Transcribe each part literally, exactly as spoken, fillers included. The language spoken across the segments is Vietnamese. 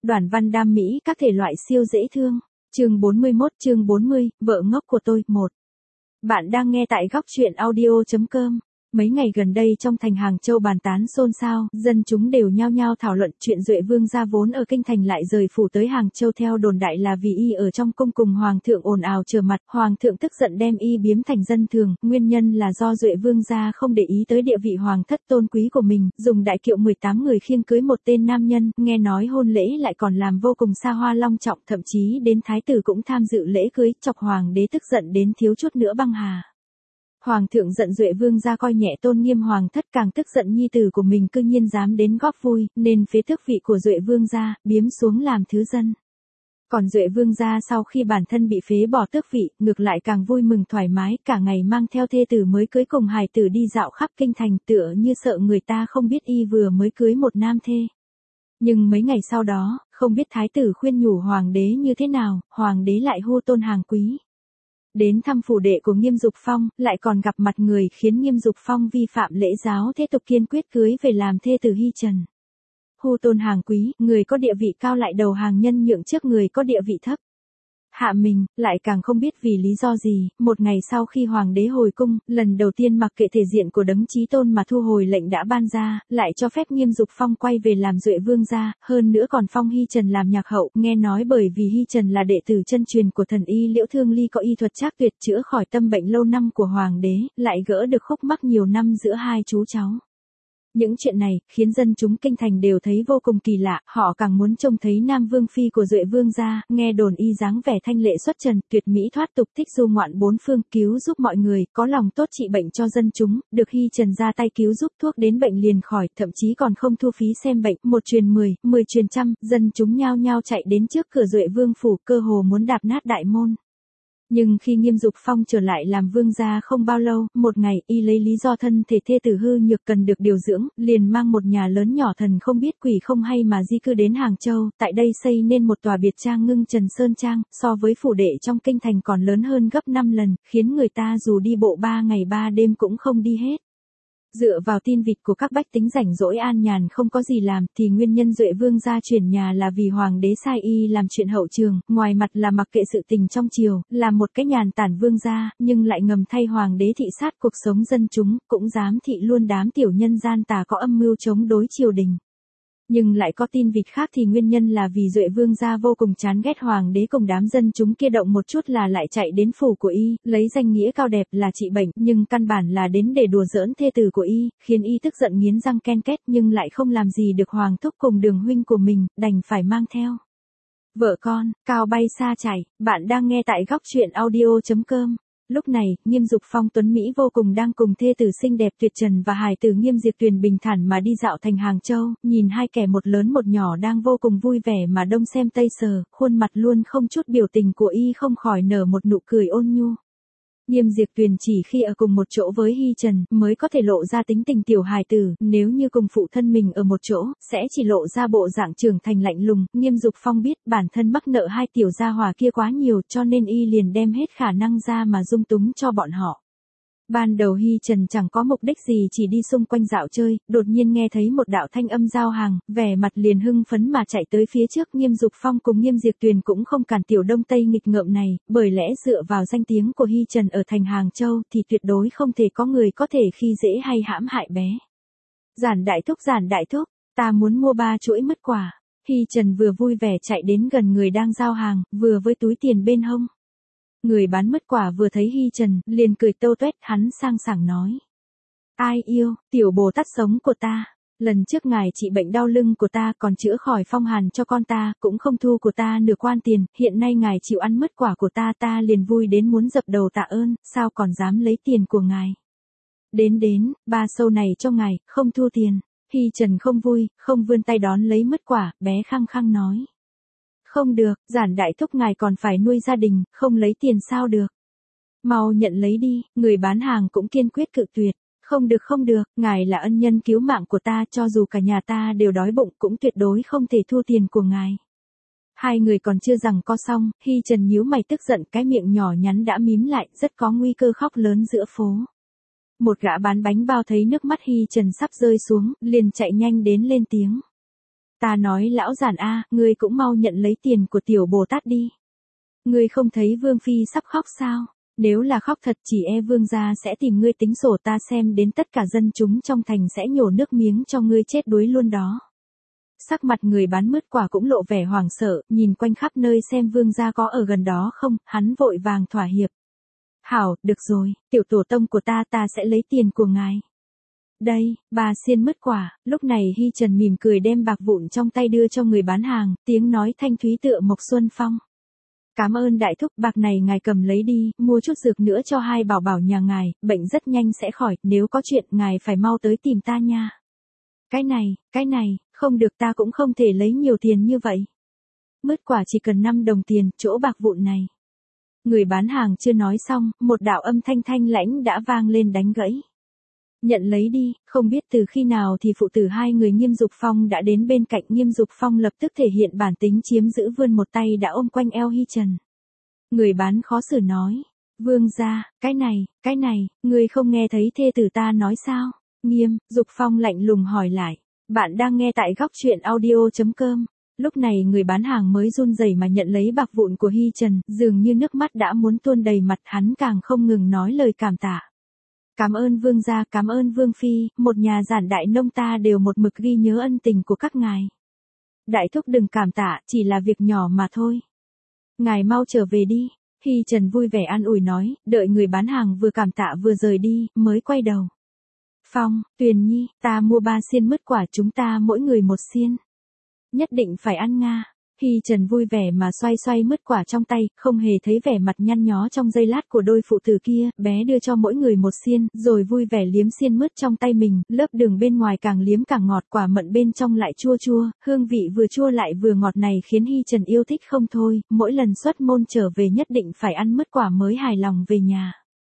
Đoàn văn đam mỹ các thể loại siêu dễ thương. Chương bốn mươi mốt, chương bốn mươi, vợ ngốc của tôi, một. Bạn đang nghe tại góc truyện audio chấm com. Mấy ngày gần đây trong thành Hàng Châu bàn tán xôn xao, dân chúng đều nhao nhao thảo luận chuyện Duệ Vương gia vốn ở kinh thành lại rời phủ tới Hàng Châu theo đồn đại là vì y ở trong cung cùng hoàng thượng ồn ào trở mặt, hoàng thượng tức giận đem y biếm thành dân thường, nguyên nhân là do Duệ Vương gia không để ý tới địa vị hoàng thất tôn quý của mình, dùng đại kiệu mười tám người khiêng cưới một tên nam nhân, nghe nói hôn lễ lại còn làm vô cùng xa hoa long trọng, thậm chí đến thái tử cũng tham dự lễ cưới, chọc hoàng đế tức giận đến thiếu chút nữa băng hà. Hoàng thượng giận Duệ Vương gia coi nhẹ tôn nghiêm hoàng thất, càng tức giận nhi tử của mình cư nhiên dám đến góp vui, nên phế tước vị của Duệ Vương gia, biếm xuống làm thứ dân. Còn Duệ Vương gia sau khi bản thân bị phế bỏ tước vị, ngược lại càng vui mừng thoải mái, cả ngày mang theo thê tử mới cưới cùng hài tử đi dạo khắp kinh thành, tựa như sợ người ta không biết y vừa mới cưới một nam thê. Nhưng mấy ngày sau đó, không biết thái tử khuyên nhủ hoàng đế như thế nào, hoàng đế lại hô tôn Hàng Quý đến thăm phủ đệ của Nghiêm Dục Phong, lại còn gặp mặt người khiến Nghiêm Dục Phong vi phạm lễ giáo, thế tục kiên quyết cưới về làm thê tử Hy Trần. Hô tôn Hàng Quý, người có địa vị cao lại đầu hàng nhân nhượng trước người có địa vị thấp. Hạ mình, lại càng không biết vì lý do gì, một ngày sau khi hoàng đế hồi cung, lần đầu tiên mặc kệ thể diện của đấng chí tôn mà thu hồi lệnh đã ban ra, lại cho phép Nghiêm Dục Phong quay về làm Duệ Vương gia, hơn nữa còn phong Hy Trần làm nhạc hậu, nghe nói bởi vì Hy Trần là đệ tử chân truyền của thần y Liễu Thương Ly có y thuật trác tuyệt chữa khỏi tâm bệnh lâu năm của hoàng đế, lại gỡ được khúc mắc nhiều năm giữa hai chú cháu. Những chuyện này, khiến dân chúng kinh thành đều thấy vô cùng kỳ lạ, họ càng muốn trông thấy Nam Vương Phi của Duệ Vương gia, nghe đồn y dáng vẻ thanh lệ xuất trần, tuyệt mỹ thoát tục, thích du ngoạn bốn phương, cứu giúp mọi người, có lòng tốt trị bệnh cho dân chúng, được Hy Trần ra tay cứu giúp thuốc đến bệnh liền khỏi, thậm chí còn không thu phí xem bệnh, một truyền mười, mười truyền trăm, dân chúng nhao nhao chạy đến trước cửa Duệ Vương phủ, cơ hồ muốn đạp nát đại môn. Nhưng khi Nghiêm Dục Phong trở lại làm vương gia không bao lâu, một ngày, y lấy lý do thân thể thê tử hư nhược cần được điều dưỡng, liền mang một nhà lớn nhỏ thần không biết quỷ không hay mà di cư đến Hàng Châu, tại đây xây nên một tòa biệt trang Ngưng Trần Sơn Trang, so với phủ đệ trong kinh thành còn lớn hơn gấp năm lần, khiến người ta dù đi bộ ba ngày ba đêm cũng không đi hết. Dựa vào tin vịt của các bách tính rảnh rỗi an nhàn không có gì làm, thì nguyên nhân Duệ Vương gia chuyển nhà là vì hoàng đế sai y làm chuyện hậu trường, ngoài mặt là mặc kệ sự tình trong triều, làm một cái nhàn tản vương gia, nhưng lại ngầm thay hoàng đế thị sát cuộc sống dân chúng, cũng dám thị luôn đám tiểu nhân gian tà có âm mưu chống đối triều đình. Nhưng lại có tin vịt khác thì nguyên nhân là vì Duệ Vương gia vô cùng chán ghét hoàng đế cùng đám dân chúng kia, động một chút là lại chạy đến phủ của y, lấy danh nghĩa cao đẹp là trị bệnh, nhưng căn bản là đến để đùa giỡn thê tử của y, khiến y tức giận nghiến răng ken két, nhưng lại không làm gì được hoàng thúc cùng Đường huynh của mình, đành phải mang theo vợ con, cao bay xa chạy. Bạn đang nghe tại góc truyện audio chấm com. Lúc này, Nghiêm Dục Phong tuấn Mỹ vô cùng đang cùng thê tử xinh đẹp tuyệt trần và hài tử Nghiêm Diệp Tuyền bình thản mà đi dạo thành Hàng Châu, nhìn hai kẻ một lớn một nhỏ đang vô cùng vui vẻ mà đông xem tây sờ, khuôn mặt luôn không chút biểu tình của y không khỏi nở một nụ cười ôn nhu. Nghiêm Diệp Tuyền chỉ khi ở cùng một chỗ với Hy Trần mới có thể lộ ra tính tình tiểu hài tử, nếu như cùng phụ thân mình ở một chỗ, sẽ chỉ lộ ra bộ dạng trưởng thành lạnh lùng. Nghiêm Dục Phong biết bản thân mắc nợ hai tiểu gia hỏa kia quá nhiều, cho nên y liền đem hết khả năng ra mà dung túng cho bọn họ. Ban đầu Hy Trần chẳng có mục đích gì, chỉ đi xung quanh dạo chơi, đột nhiên nghe thấy một đạo thanh âm giao hàng, vẻ mặt liền hưng phấn mà chạy tới phía trước. Nghiêm Dục Phong cùng Nghiêm Diệp Tuyền cũng không cản tiểu đông tây nghịch ngợm này, bởi lẽ dựa vào danh tiếng của Hy Trần ở thành Hàng Châu thì tuyệt đối không thể có người có thể khi dễ hay hãm hại bé. Giản đại thúc, giản đại thúc, ta muốn mua ba chuỗi mứt quả. Hy Trần vừa vui vẻ chạy đến gần người đang giao hàng, vừa với túi tiền bên hông. Người bán mứt quả vừa thấy Hy Trần, liền cười tâu tuét, hắn sang sảng nói. Ai yêu, tiểu Bồ Tát sống của ta, lần trước ngài trị bệnh đau lưng của ta, còn chữa khỏi phong hàn cho con ta, cũng không thu của ta nửa quan tiền, hiện nay ngài chịu ăn mứt quả của ta, ta liền vui đến muốn dập đầu tạ ơn, sao còn dám lấy tiền của ngài. Đến đến, ba sâu này cho ngài, không thu tiền. Hy Trần không vui, không vươn tay đón lấy mứt quả, bé khăng khăng nói. Không được, giản đại thúc ngài còn phải nuôi gia đình, không lấy tiền sao được. Mau nhận lấy đi, người bán hàng cũng kiên quyết cự tuyệt. Không được không được, ngài là ân nhân cứu mạng của ta, cho dù cả nhà ta đều đói bụng cũng tuyệt đối không thể thu tiền của ngài. Hai người còn chưa giằng co xong, Hy Trần nhíu mày tức giận, cái miệng nhỏ nhắn đã mím lại, rất có nguy cơ khóc lớn giữa phố. Một gã bán bánh bao thấy nước mắt Hy Trần sắp rơi xuống, liền chạy nhanh đến lên tiếng. Ta nói lão giản a, ngươi cũng mau nhận lấy tiền của tiểu Bồ Tát đi. Ngươi không thấy Vương Phi sắp khóc sao? Nếu là khóc thật chỉ e Vương gia sẽ tìm ngươi tính sổ, ta xem đến tất cả dân chúng trong thành sẽ nhổ nước miếng cho ngươi chết đuối luôn đó. Sắc mặt người bán mứt quả cũng lộ vẻ hoảng sợ, nhìn quanh khắp nơi xem Vương gia có ở gần đó không, hắn vội vàng thỏa hiệp. Hảo, được rồi, tiểu tổ tông của ta ta sẽ lấy tiền của ngài. Đây, bà xiên mứt quả, lúc này Hy Trần mỉm cười đem bạc vụn trong tay đưa cho người bán hàng, tiếng nói thanh thúy tựa Mộc Xuân Phong. Cảm ơn đại thúc, bạc này ngài cầm lấy đi, mua chút dược nữa cho hai bảo bảo nhà ngài, bệnh rất nhanh sẽ khỏi, nếu có chuyện ngài phải mau tới tìm ta nha. Cái này, cái này, không được, ta cũng không thể lấy nhiều tiền như vậy. Mứt quả chỉ cần năm đồng tiền, chỗ bạc vụn này. Người bán hàng chưa nói xong, một đạo âm thanh thanh lãnh đã vang lên đánh gãy. Nhận lấy đi, không biết từ khi nào thì phụ tử hai người Nghiêm Dục Phong đã đến bên cạnh. Nghiêm Dục Phong lập tức thể hiện bản tính chiếm giữ, vươn một tay đã ôm quanh eo Hy Trần. Người bán khó xử nói, Vương gia, cái này, cái này, người không nghe thấy thê tử ta nói sao? Nghiêm Dục Phong lạnh lùng hỏi lại, bạn đang nghe tại góc truyện audio chấm com. Lúc này người bán hàng mới run rẩy mà nhận lấy bạc vụn của Hy Trần, dường như nước mắt đã muốn tuôn đầy mặt, hắn càng không ngừng nói lời cảm tạ. Cảm ơn Vương gia, cảm ơn Vương Phi, một nhà giản đại nông ta đều một mực ghi nhớ ân tình của các ngài. Đại thúc đừng cảm tạ, chỉ là việc nhỏ mà thôi. Ngài mau trở về đi. Hy Trần vui vẻ an ủi nói, đợi người bán hàng vừa cảm tạ vừa rời đi, mới quay đầu. Phong, Tuyền Nhi, ta mua ba xiên mứt quả, chúng ta mỗi người một xiên. Nhất định phải ăn nga. Hy Trần vui vẻ mà xoay xoay mứt quả trong tay, không hề thấy vẻ mặt nhăn nhó trong giây lát của đôi phụ tử kia, bé đưa cho mỗi người một xiên, rồi vui vẻ liếm xiên mứt trong tay mình, lớp đường bên ngoài càng liếm càng ngọt, quả mận bên trong lại chua chua, hương vị vừa chua lại vừa ngọt này khiến Hy Trần yêu thích không thôi, mỗi lần xuất môn trở về nhất định phải ăn mứt quả mới hài lòng về nhà.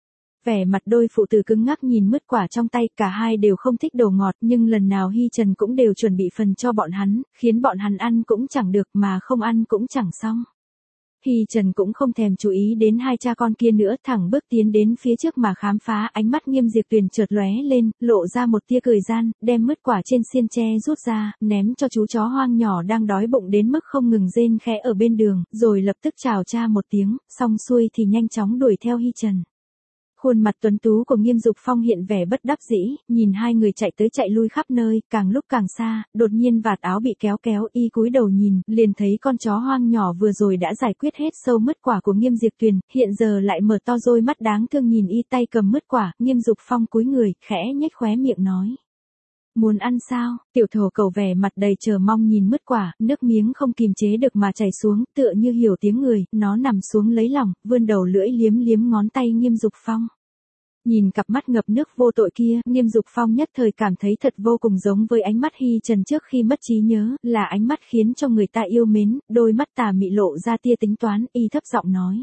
Vẻ mặt đôi phụ tử cứng ngắc nhìn mứt quả trong tay, cả hai đều không thích đồ ngọt, nhưng lần nào Hy Trần cũng đều chuẩn bị phần cho bọn hắn, khiến bọn hắn ăn cũng chẳng được mà không ăn cũng chẳng xong. Hy Trần cũng không thèm chú ý đến hai cha con kia nữa, thẳng bước tiến đến phía trước mà khám phá. Ánh mắt Nghiêm Diệp Tuyền chợt lóe lên, lộ ra một tia cười gian, đem mứt quả trên xiên tre rút ra, ném cho chú chó hoang nhỏ đang đói bụng đến mức không ngừng rên khẽ ở bên đường, rồi lập tức chào cha một tiếng, xong xuôi thì nhanh chóng đuổi theo Hy Trần. Khuôn mặt tuấn tú của Nghiêm Dục Phong hiện vẻ bất đắc dĩ, nhìn hai người chạy tới chạy lui khắp nơi, càng lúc càng xa, đột nhiên vạt áo bị kéo kéo, y cúi đầu nhìn, liền thấy con chó hoang nhỏ vừa rồi đã giải quyết hết sâu mứt quả của Nghiêm Diệp Tuyền, hiện giờ lại mở to đôi mắt đáng thương nhìn y tay cầm mứt quả. Nghiêm Dục Phong cúi người, khẽ nhếch khóe miệng nói. Muốn ăn sao? Tiểu thổ cầu vẻ mặt đầy chờ mong nhìn mứt quả, nước miếng không kìm chế được mà chảy xuống, tựa như hiểu tiếng người, nó nằm xuống lấy lòng, vươn đầu lưỡi liếm liếm ngón tay Nghiêm Dục Phong. Nhìn cặp mắt ngập nước vô tội kia, Nghiêm Dục Phong nhất thời cảm thấy thật vô cùng giống với ánh mắt Hy Trần trước khi mất trí nhớ, là ánh mắt khiến cho người ta yêu mến, đôi mắt tà mị lộ ra tia tính toán, y thấp giọng nói.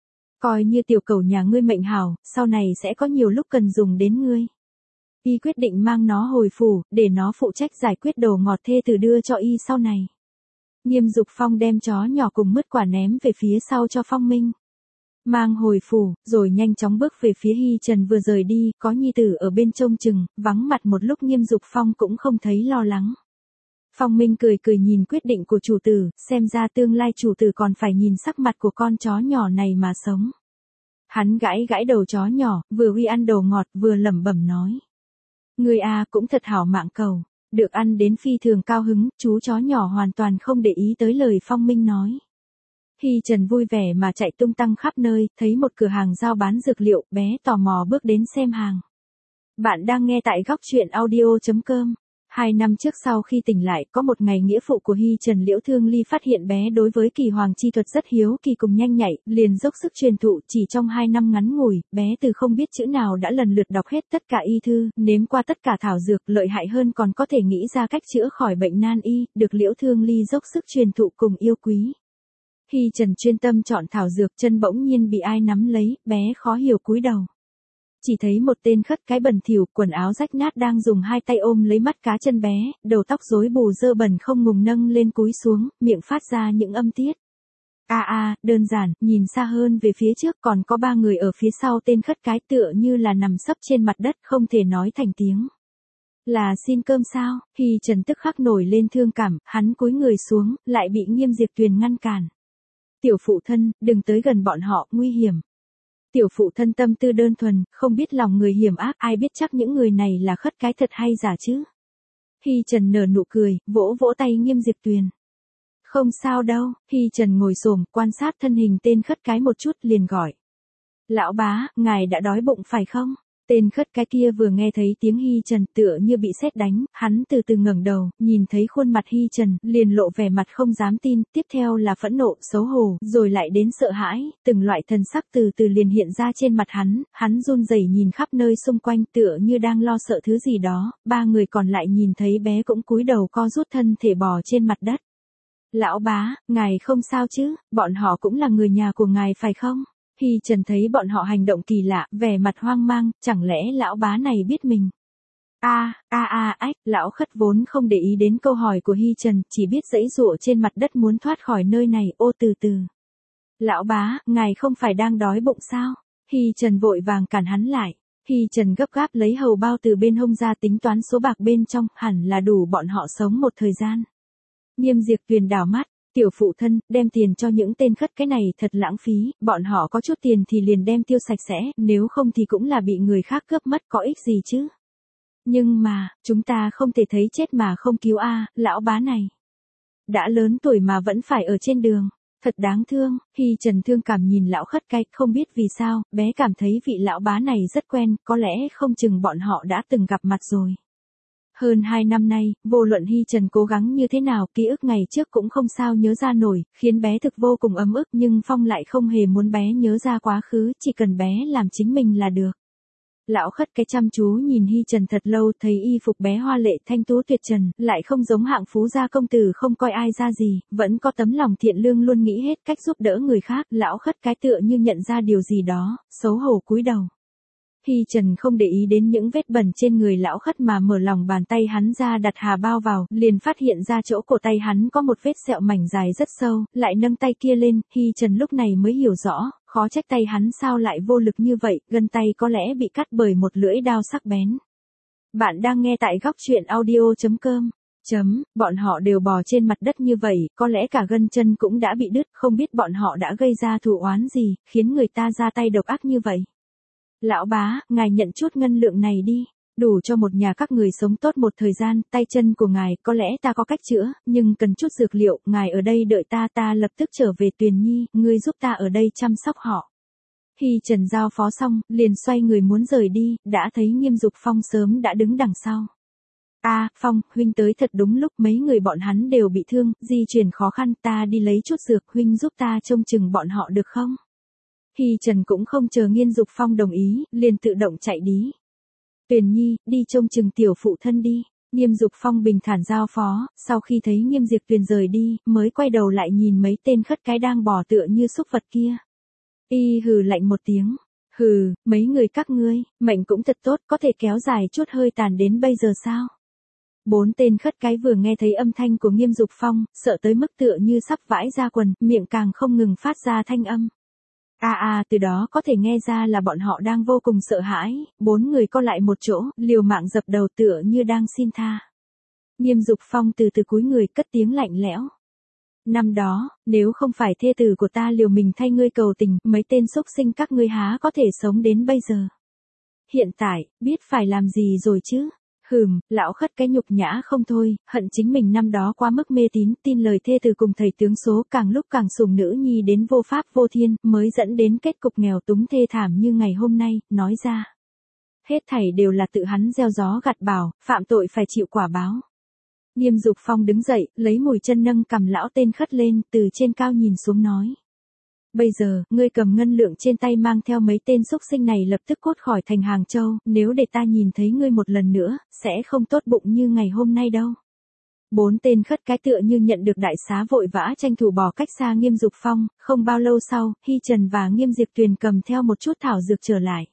Coi như tiểu cầu nhà ngươi mệnh hảo, sau này sẽ có nhiều lúc cần dùng đến ngươi. Y quyết định mang nó hồi phủ, để nó phụ trách giải quyết đồ ngọt thê tử đưa cho y sau này. Nghiêm Dục Phong đem chó nhỏ cùng mứt quả ném về phía sau cho Phong Minh. Mang hồi phủ, rồi nhanh chóng bước về phía Hy Trần vừa rời đi, có nhi tử ở bên trông chừng, vắng mặt một lúc Nghiêm Dục Phong cũng không thấy lo lắng. Phong Minh cười cười nhìn quyết định của chủ tử, xem ra tương lai chủ tử còn phải nhìn sắc mặt của con chó nhỏ này mà sống. Hắn gãi gãi đầu chó nhỏ, vừa uy ăn đồ ngọt vừa lẩm bẩm nói. Người à cũng thật hảo mạng cầu, được ăn đến phi thường cao hứng, chú chó nhỏ hoàn toàn không để ý tới lời Phong Minh nói. Hy Trần vui vẻ mà chạy tung tăng khắp nơi, thấy một cửa hàng giao bán dược liệu, bé tò mò bước đến xem hàng. Bạn đang nghe tại góc truyện audio chấm com. Hai năm trước sau khi tỉnh lại, có một ngày nghĩa phụ của Hy Trần Liễu Thương Ly phát hiện bé đối với kỳ hoàng chi thuật rất hiếu kỳ cùng nhanh nhạy, liền dốc sức truyền thụ. Chỉ trong hai năm ngắn ngủi, bé từ không biết chữ nào đã lần lượt đọc hết tất cả y thư, nếm qua tất cả thảo dược, lợi hại hơn còn có thể nghĩ ra cách chữa khỏi bệnh nan y, được Liễu Thương Ly dốc sức truyền thụ cùng yêu quý. Hy Trần chuyên tâm chọn thảo dược, chân bỗng nhiên bị ai nắm lấy, bé khó hiểu cúi đầu. Chỉ thấy một tên khất cái bẩn thỉu, quần áo rách nát đang dùng hai tay ôm lấy mắt cá chân bé, đầu tóc rối bù dơ bẩn không ngừng nâng lên cúi xuống, miệng phát ra những âm tiết. A à, a, à, đơn giản, nhìn xa hơn về phía trước còn có ba người ở phía sau tên khất cái tựa như là nằm sấp trên mặt đất không thể nói thành tiếng. Là xin cơm sao? Hy Trần tức khắc nổi lên thương cảm, hắn cúi người xuống, lại bị Nghiêm Diệp Tuyền ngăn cản. Tiểu phụ thân, đừng tới gần bọn họ, nguy hiểm. Tiểu phụ thân tâm tư đơn thuần, không biết lòng người hiểm ác, ai biết chắc những người này là khất cái thật hay giả chứ. Hy Trần nở nụ cười, vỗ vỗ tay Nghiêm Diệp Tuyền. Không sao đâu, Hy Trần ngồi xổm quan sát thân hình tên khất cái một chút liền gọi. Lão bá, ngài đã đói bụng phải không? Tên khất cái kia vừa nghe thấy tiếng Hy Trần tựa như bị sét đánh, hắn từ từ ngẩng đầu, nhìn thấy khuôn mặt Hy Trần, liền lộ vẻ mặt không dám tin, tiếp theo là phẫn nộ, xấu hổ, rồi lại đến sợ hãi, từng loại thần sắc từ từ liền hiện ra trên mặt hắn, hắn run rẩy nhìn khắp nơi xung quanh tựa như đang lo sợ thứ gì đó, ba người còn lại nhìn thấy bé cũng cúi đầu co rút thân thể bò trên mặt đất. Lão bá, ngài không sao chứ, bọn họ cũng là người nhà của ngài phải không? Hy Trần thấy bọn họ hành động kỳ lạ, vẻ mặt hoang mang, chẳng lẽ lão bá này biết mình? A, a a ách, lão khất vốn không để ý đến câu hỏi của Hy Trần, chỉ biết giãy giụa trên mặt đất muốn thoát khỏi nơi này, ô từ từ. Lão bá, ngài không phải đang đói bụng sao? Hy Trần vội vàng cản hắn lại. Hy Trần gấp gáp lấy hầu bao từ bên hông ra tính toán số bạc bên trong, hẳn là đủ bọn họ sống một thời gian. Nghiêm Diệp Tuyền đảo mắt. Tiểu phụ thân, đem tiền cho những tên khất cái này thật lãng phí, bọn họ có chút tiền thì liền đem tiêu sạch sẽ, nếu không thì cũng là bị người khác cướp mất có ích gì chứ. Nhưng mà, chúng ta không thể thấy chết mà không cứu a, lão bá này. Đã lớn tuổi mà vẫn phải ở trên đường, thật đáng thương, Hy Trần thương cảm nhìn lão khất cái, không biết vì sao, bé cảm thấy vị lão bá này rất quen, có lẽ không chừng bọn họ đã từng gặp mặt rồi. Hơn hai năm nay, vô luận Hy Trần cố gắng như thế nào, ký ức ngày trước cũng không sao nhớ ra nổi, khiến bé thực vô cùng ấm ức nhưng Phong lại không hề muốn bé nhớ ra quá khứ, chỉ cần bé làm chính mình là được. Lão khất cái chăm chú nhìn Hy Trần thật lâu, thấy y phục bé hoa lệ thanh tú tuyệt trần, lại không giống hạng phú gia công tử không coi ai ra gì, vẫn có tấm lòng thiện lương luôn nghĩ hết cách giúp đỡ người khác, lão khất cái tựa như nhận ra điều gì đó, xấu hổ cúi đầu. Hy Trần không để ý đến những vết bẩn trên người lão khất mà mở lòng bàn tay hắn ra đặt hà bao vào, liền phát hiện ra chỗ cổ tay hắn có một vết sẹo mảnh dài rất sâu, lại nâng tay kia lên, Hy Trần lúc này mới hiểu rõ, khó trách tay hắn sao lại vô lực như vậy, gân tay có lẽ bị cắt bởi một lưỡi dao sắc bén. Bạn đang nghe tại góc truyện audio chấm com. Chấm, bọn họ đều bò trên mặt đất như vậy, có lẽ cả gân chân cũng đã bị đứt, không biết bọn họ đã gây ra thù oán gì, khiến người ta ra tay độc ác như vậy. Lão bá, ngài nhận chút ngân lượng này đi, đủ cho một nhà các người sống tốt một thời gian, tay chân của ngài, có lẽ ta có cách chữa, nhưng cần chút dược liệu, ngài ở đây đợi ta, ta lập tức trở về Tuyền Nhi, ngươi giúp ta ở đây chăm sóc họ. Hy Trần giao phó xong, liền xoay người muốn rời đi, đã thấy Nghiêm Dục Phong sớm đã đứng đằng sau. A, Phong, huynh tới thật đúng lúc, mấy người bọn hắn đều bị thương, di chuyển khó khăn, ta đi lấy chút dược, huynh giúp ta trông chừng bọn họ được không? Hy Trần cũng không chờ Nghiêm Dục Phong đồng ý, liền tự động chạy đi. Tuyền Nhi, đi trông chừng tiểu phụ thân đi. Nghiêm Dục Phong bình thản giao phó, sau khi thấy Nghiêm Diệp Tuyền rời đi, mới quay đầu lại nhìn mấy tên khất cái đang bò tựa như súc vật kia. Y hừ lạnh một tiếng. Hừ, mấy người các ngươi, mệnh cũng thật tốt, có thể kéo dài chút hơi tàn đến bây giờ sao? Bốn tên khất cái vừa nghe thấy âm thanh của Nghiêm Dục Phong, sợ tới mức tựa như sắp vãi ra quần, miệng càng không ngừng phát ra thanh âm. À à, từ đó có thể nghe ra là bọn họ đang vô cùng sợ hãi, bốn người co lại một chỗ, liều mạng dập đầu tựa như đang xin tha. Nghiêm Dục Phong từ từ cúi người cất tiếng lạnh lẽo. Năm đó, nếu không phải thê tử của ta liều mình thay ngươi cầu tình, mấy tên xúc sinh các ngươi há có thể sống đến bây giờ. Hiện tại, biết phải làm gì rồi chứ? Hừm, lão khất cái nhục nhã không thôi, hận chính mình năm đó quá mức mê tín, tin lời thê từ cùng thầy tướng số, càng lúc càng sùng nữ nhi đến vô pháp vô thiên, mới dẫn đến kết cục nghèo túng thê thảm như ngày hôm nay, nói ra. Hết thảy đều là tự hắn gieo gió gặt bão, phạm tội phải chịu quả báo. Nghiêm Dục Phong đứng dậy, lấy mùi chân nâng cầm lão tên khất lên, từ trên cao nhìn xuống nói. Bây giờ, ngươi cầm ngân lượng trên tay mang theo mấy tên xúc sinh này lập tức cốt khỏi thành Hàng Châu, nếu để ta nhìn thấy ngươi một lần nữa, sẽ không tốt bụng như ngày hôm nay đâu. Bốn tên khất cái tựa như nhận được đại xá vội vã tranh thủ bỏ cách xa Nghiêm Dục Phong, không bao lâu sau, Hy Trần và Nghiêm Diệp Tuyền cầm theo một chút thảo dược trở lại.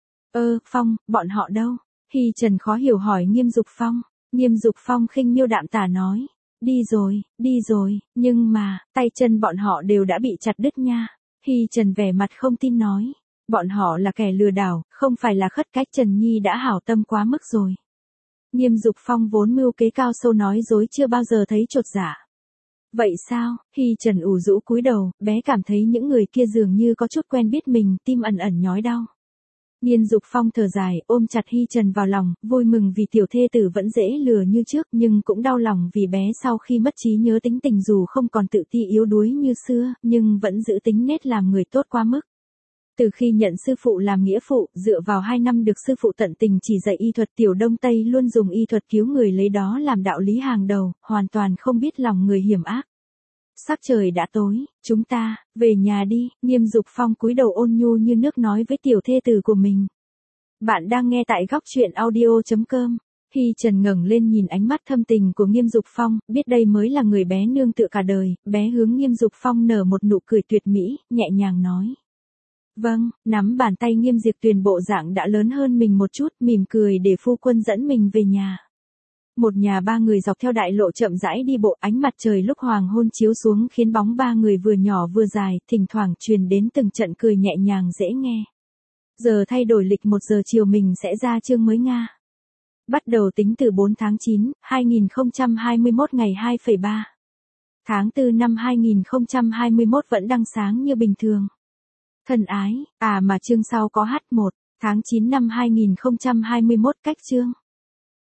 Ơ, Phong, bọn họ đâu? Hy Trần khó hiểu hỏi Nghiêm Dục Phong. Nghiêm Dục Phong khinh miêu đạm tả nói. Đi rồi, đi rồi, nhưng mà, tay chân bọn họ đều đã bị chặt đứt nha. Hy Trần vẻ mặt không tin nói. Bọn họ là kẻ lừa đảo, không phải là khất cái, Trần Nhi đã hảo tâm quá mức rồi. Nghiêm Dục Phong vốn mưu kế cao sâu nói dối chưa bao giờ thấy chột dạ. Vậy sao? Hy Trần ủ rũ cúi đầu, bé cảm thấy những người kia dường như có chút quen biết mình, tim ẩn ẩn nhói đau. Nghiêm Dục Phong thở dài, ôm chặt Hy Trần vào lòng, vui mừng vì tiểu thê tử vẫn dễ lừa như trước, nhưng cũng đau lòng vì bé sau khi mất trí nhớ tính tình dù không còn tự ti yếu đuối như xưa, nhưng vẫn giữ tính nết làm người tốt quá mức. Từ khi nhận sư phụ làm nghĩa phụ, dựa vào hai năm được sư phụ tận tình chỉ dạy y thuật, Tiểu Đông Tây luôn dùng y thuật cứu người, lấy đó làm đạo lý hàng đầu, hoàn toàn không biết lòng người hiểm ác. Sắc trời đã tối, chúng ta, về nhà đi, Nghiêm Dục Phong cúi đầu ôn nhu như nước nói với tiểu thê tử của mình. Bạn đang nghe tại góc truyện audio chấm com. Hy Trần ngẩng lên nhìn ánh mắt thâm tình của Nghiêm Dục Phong, biết đây mới là người bé nương tựa cả đời, bé hướng Nghiêm Dục Phong nở một nụ cười tuyệt mỹ, nhẹ nhàng nói. Vâng, nắm bàn tay Nghiêm Diệp Tuyền bộ dạng đã lớn hơn mình một chút, mỉm cười để phu quân dẫn mình về nhà. Một nhà ba người dọc theo đại lộ chậm rãi đi bộ, ánh mặt trời lúc hoàng hôn chiếu xuống khiến bóng ba người vừa nhỏ vừa dài, thỉnh thoảng truyền đến từng trận cười nhẹ nhàng dễ nghe. Giờ thay đổi lịch một giờ chiều mình sẽ ra chương mới Nga. Bắt đầu tính từ bốn tháng chín, hai nghìn không trăm hai mươi mốt ngày hai phẩy ba. Tháng tư năm hai nghìn không trăm hai mươi mốt vẫn đang sáng như bình thường. Thân ái, à mà chương sau có hát một, tháng chín năm hai nghìn không trăm hai mươi mốt cách chương.